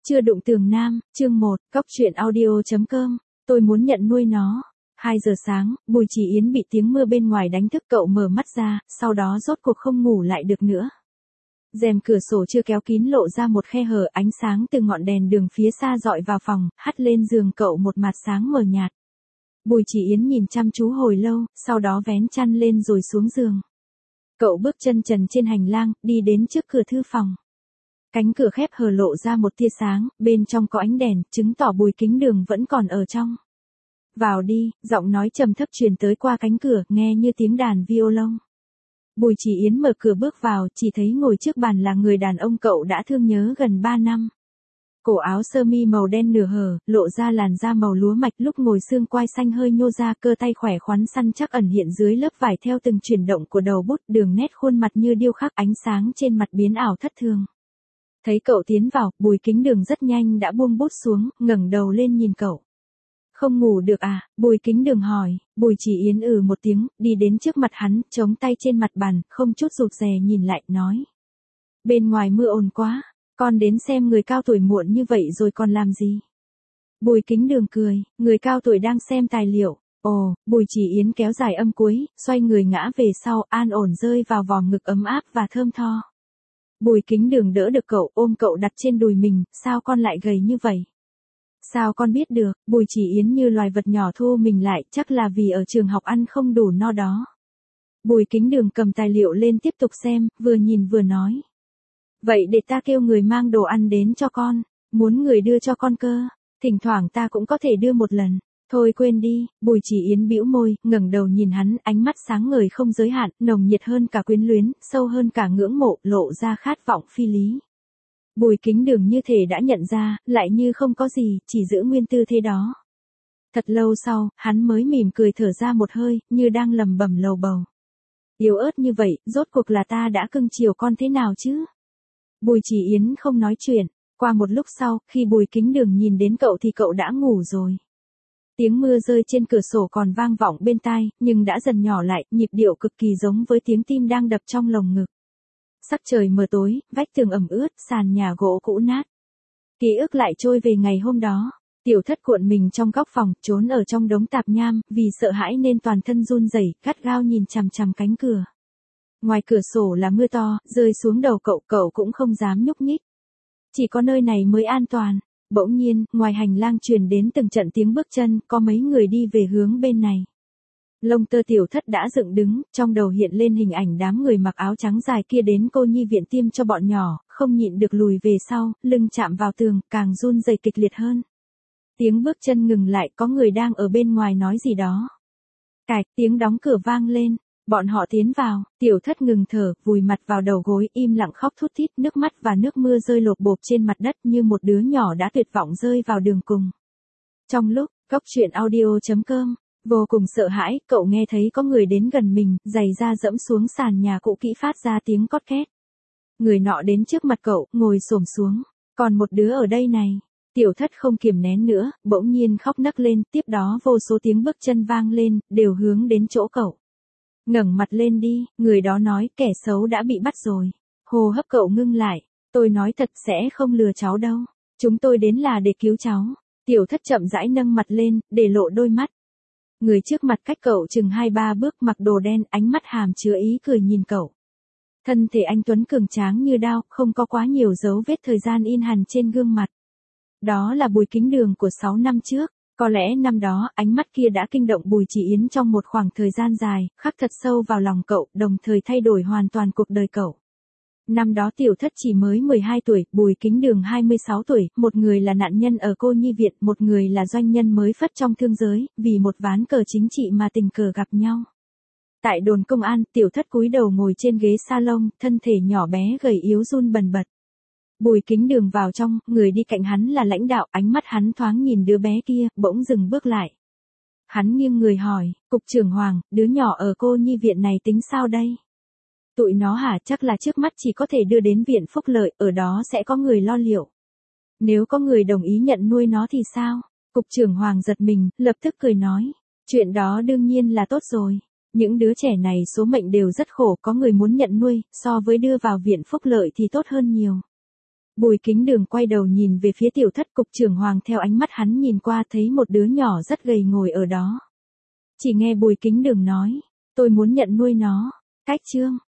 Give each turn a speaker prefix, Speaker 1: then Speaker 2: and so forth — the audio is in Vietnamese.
Speaker 1: Chưa đụng tường nam, chương 1, cóc truyện audio.com, tôi muốn nhận nuôi nó. 2 giờ sáng, Bùi Chỉ Yến bị tiếng mưa bên ngoài đánh thức cậu mở mắt ra, sau đó rốt cuộc không ngủ lại được nữa. Rèm cửa sổ chưa kéo kín lộ ra một khe hở, ánh sáng từ ngọn đèn đường phía xa dọi vào phòng, hắt lên giường cậu một mạt sáng mờ nhạt. Bùi Chỉ Yến nhìn chăm chú hồi lâu, sau đó vén chăn lên rồi xuống giường. Cậu bước chân trần trên hành lang, đi đến trước cửa thư phòng. Cánh cửa khép hờ lộ ra một tia sáng, bên trong có ánh đèn, chứng tỏ Bùi Kính Đường vẫn còn ở trong. Vào đi, giọng nói trầm thấp truyền tới qua cánh cửa, nghe như tiếng đàn violon. Bùi Chỉ Yến mở cửa bước vào, chỉ thấy ngồi trước bàn là người đàn ông cậu đã thương nhớ gần 3 năm. Cổ áo sơ mi màu đen nửa hở, lộ ra làn da màu lúa mạch, lúc ngồi xương quai xanh hơi nhô ra, cơ tay khỏe khoắn săn chắc ẩn hiện dưới lớp vải theo từng chuyển động của đầu bút, đường nét khuôn mặt như điêu khắc, ánh sáng trên mặt biến ảo thất thường. Thấy cậu tiến vào, Bùi Kính Đường rất nhanh đã buông bút xuống, ngẩng đầu lên nhìn cậu. Không ngủ được à? Bùi Kính Đường hỏi. Bùi Chỉ Yến một tiếng, đi đến trước mặt hắn, chống tay trên mặt bàn, không chút rụt rè nhìn lại, nói. Bên ngoài mưa ồn quá, con đến xem người cao tuổi muộn như vậy rồi còn làm gì? Bùi Kính Đường cười, người cao tuổi đang xem tài liệu. Ồ, Bùi Chỉ Yến kéo dài âm cuối, xoay người ngã về sau, an ổn rơi vào vòng ngực ấm áp và thơm tho. Bùi Kính Đường đỡ được cậu, ôm cậu đặt trên đùi mình, sao con lại gầy như vậy? Sao con biết được? Bùi Chỉ Yến như loài vật nhỏ thu mình lại, chắc là vì ở trường học ăn không đủ no đó. Bùi Kính Đường cầm tài liệu lên tiếp tục xem, vừa nhìn vừa nói. Vậy để ta kêu người mang đồ ăn đến cho con, muốn người đưa cho con cơ, thỉnh thoảng ta cũng có thể đưa một lần. Thôi quên đi, Bùi Chỉ Yến bĩu môi, ngẩng đầu nhìn hắn, ánh mắt sáng ngời không giới hạn, nồng nhiệt hơn cả quyến luyến, sâu hơn cả ngưỡng mộ, lộ ra khát vọng phi lý. Bùi Kính Đường như thể đã nhận ra, lại như không có gì, chỉ giữ nguyên tư thế đó. Thật lâu sau, hắn mới mỉm cười thở ra một hơi, như đang lẩm bẩm lầu bầu. Yếu ớt như vậy, rốt cuộc là ta đã cưng chiều con thế nào chứ? Bùi Chỉ Yến không nói chuyện, qua một lúc sau, khi Bùi Kính Đường nhìn đến cậu thì cậu đã ngủ rồi. Tiếng mưa rơi trên cửa sổ còn vang vọng bên tai, nhưng đã dần nhỏ lại, nhịp điệu cực kỳ giống với tiếng tim đang đập trong lồng ngực. Sắc trời mờ tối, vách tường ẩm ướt, sàn nhà gỗ cũ nát. Ký ức lại trôi về ngày hôm đó. Tiểu Thất cuộn mình trong góc phòng, trốn ở trong đống tạp nham, vì sợ hãi nên toàn thân run rẩy, gắt gao nhìn chằm chằm cánh cửa. Ngoài cửa sổ là mưa to, rơi xuống đầu cậu cũng không dám nhúc nhích. Chỉ có nơi này mới an toàn. Bỗng nhiên, ngoài hành lang truyền đến từng trận tiếng bước chân, có mấy người đi về hướng bên này. Lông tơ Tiểu Thất đã dựng đứng, trong đầu hiện lên hình ảnh đám người mặc áo trắng dài kia đến cô nhi viện tiêm cho bọn nhỏ, không nhịn được lùi về sau, lưng chạm vào tường, càng run rẩy kịch liệt hơn. Tiếng bước chân ngừng lại, có người đang ở bên ngoài nói gì đó. Cạch, tiếng đóng cửa vang lên, bọn họ tiến vào, Tiểu Thất ngừng thở, vùi mặt vào đầu gối, im lặng khóc thút thít, nước mắt và nước mưa rơi lộp bộp trên mặt đất như một đứa nhỏ đã tuyệt vọng rơi vào đường cùng. Trong lúc, cóc truyện audio.com, vô cùng sợ hãi, cậu nghe thấy có người đến gần mình, giày da dẫm xuống sàn nhà cũ kỹ phát ra tiếng cót két. Người nọ đến trước mặt cậu, ngồi xổm xuống. Còn một đứa ở đây này. Tiểu Thất không kiềm nén nữa, bỗng nhiên khóc nấc lên, tiếp đó vô số tiếng bước chân vang lên, đều hướng đến chỗ cậu. Ngẩng mặt lên đi, người đó nói, kẻ xấu đã bị bắt rồi. Hô hấp cậu ngưng lại, tôi nói thật sẽ không lừa cháu đâu. Chúng tôi đến là để cứu cháu. Tiểu Thất chậm rãi nâng mặt lên, để lộ đôi mắt. Người trước mặt cách cậu chừng 2-3 bước, mặc đồ đen, ánh mắt hàm chứa ý cười nhìn cậu. Thân thể anh tuấn cường tráng như đao, không có quá nhiều dấu vết thời gian in hằn trên gương mặt. Đó là Bùi Kính Đường của 6 năm trước. Có lẽ năm đó, ánh mắt kia đã kinh động Bùi Chỉ Yến trong một khoảng thời gian dài, khắc thật sâu vào lòng cậu, đồng thời thay đổi hoàn toàn cuộc đời cậu. Năm đó Tiểu Thất chỉ mới 12 tuổi, Bùi Kính Đường 26 tuổi, một người là nạn nhân ở cô nhi viện, một người là doanh nhân mới phất trong thương giới, vì một ván cờ chính trị mà tình cờ gặp nhau. Tại đồn công an, Tiểu Thất cúi đầu ngồi trên ghế salon, thân thể nhỏ bé gầy yếu run bần bật. Bùi Kính Đường vào trong, người đi cạnh hắn là lãnh đạo, ánh mắt hắn thoáng nhìn đứa bé kia, bỗng dừng bước lại. Hắn nghiêng người hỏi, Cục trưởng Hoàng, đứa nhỏ ở cô nhi viện này tính sao đây? Tụi nó hả? Chắc là trước mắt chỉ có thể đưa đến viện phúc lợi, ở đó sẽ có người lo liệu. Nếu có người đồng ý nhận nuôi nó thì sao? Cục trưởng Hoàng giật mình, lập tức cười nói. Chuyện đó đương nhiên là tốt rồi. Những đứa trẻ này số mệnh đều rất khổ, có người muốn nhận nuôi, so với đưa vào viện phúc lợi thì tốt hơn nhiều. Bùi Kính Đường quay đầu nhìn về phía Tiểu Thất. Cục trưởng Hoàng theo ánh mắt hắn nhìn qua thấy một đứa nhỏ rất gầy ngồi ở đó. Chỉ nghe Bùi Kính Đường nói, tôi muốn nhận nuôi nó. Cách chương